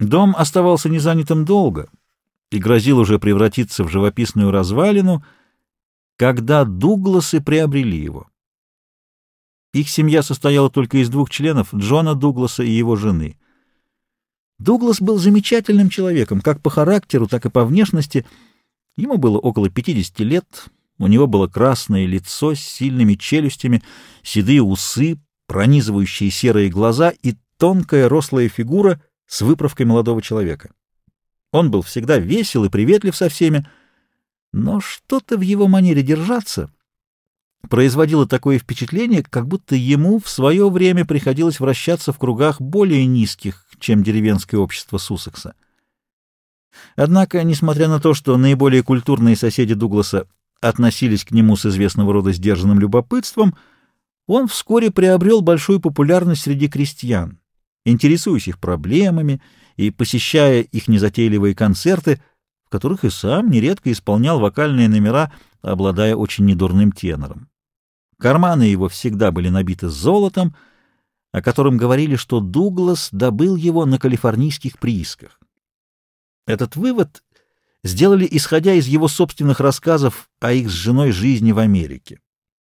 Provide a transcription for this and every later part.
Дом оставался незанятым долго и грозил уже превратиться в живописную развалину, когда Дугласы приобрели его. Их семья состояла только из двух членов — Джона Дугласа и его жены. Дуглас был замечательным человеком, как по характеру, так и по внешности. Ему было около 50 лет, у него было красное лицо с сильными челюстями, седые усы, пронизывающие серые глаза и тонкая рослая фигура с выправкой молодого человека. Он был всегда весел и приветлив со всеми, но что-то в его манере держаться производило такое впечатление, как будто ему в свое время приходилось вращаться в кругах более низких, чем деревенское общество Суссекса. Однако, несмотря на то, что наиболее культурные соседи Дугласа относились к нему с известного рода сдержанным любопытством, он вскоре приобрел большую популярность среди крестьян, интересуясь их проблемами и посещая их незатейливые концерты, в которых и сам нередко исполнял вокальные номера, обладая очень недурным тенором. Карманы его всегда были набиты золотом, о котором говорили, что Дуглас добыл его на калифорнийских приисках. Этот вывод сделали, исходя из его собственных рассказов о их с женой жизни в Америке.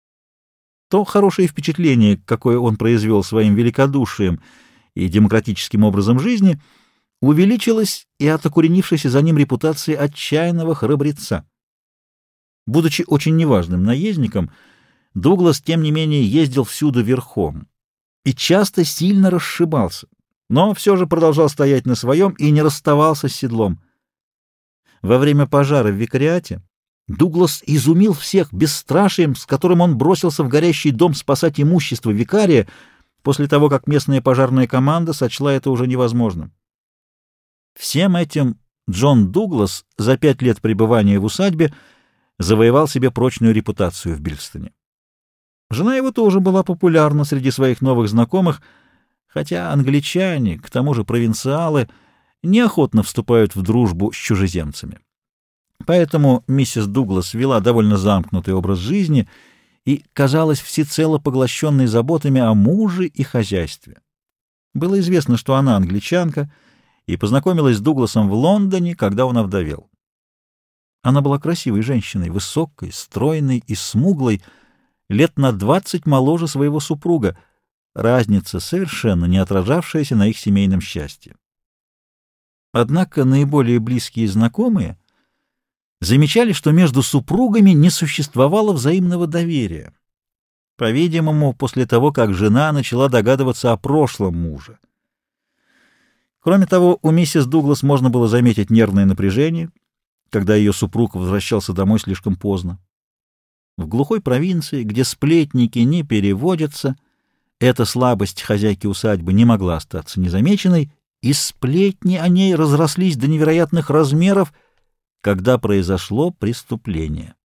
То хорошее впечатление, какое он произвел своим великодушием и демократическим образом жизни, увеличилось и от укоренившейся за ним репутации отчаянного храбреца. Будучи очень неважным наездником, Дуглас, тем не менее, ездил всюду верхом и часто сильно расшибался, но все же продолжал стоять на своем и не расставался с седлом. Во время пожара в викариате Дуглас изумил всех бесстрашием, с которым он бросился в горящий дом спасать имущество викария после того, как местная пожарная команда сочла это уже невозможным. Всем этим Джон Дуглас за 5 лет пребывания в усадьбе завоевал себе прочную репутацию в Бильстоне. Жена его тоже была популярна среди своих новых знакомых, хотя англичане, к тому же провинциалы, неохотно вступают в дружбу с чужеземцами. Поэтому миссис Дуглас вела довольно замкнутый образ жизни и казалась всецело поглощенной заботами о муже и хозяйстве. Было известно, что она англичанка, и познакомилась с Дугласом в Лондоне, когда он овдовел. Она была красивой женщиной, высокой, стройной и смуглой, лет на 20 моложе своего супруга, разница, совершенно не отражавшаяся на их семейном счастье. Однако наиболее близкие знакомые замечали, что между супругами не существовало взаимного доверия, по-видимому, после того, как жена начала догадываться о прошлом мужа. Кроме того, у миссис Дуглас можно было заметить нервное напряжение, когда ее супруг возвращался домой слишком поздно. В глухой провинции, где сплетники не переводятся, эта слабость хозяйки усадьбы не могла остаться незамеченной, и сплетни о ней разрослись до невероятных размеров, когда произошло преступление.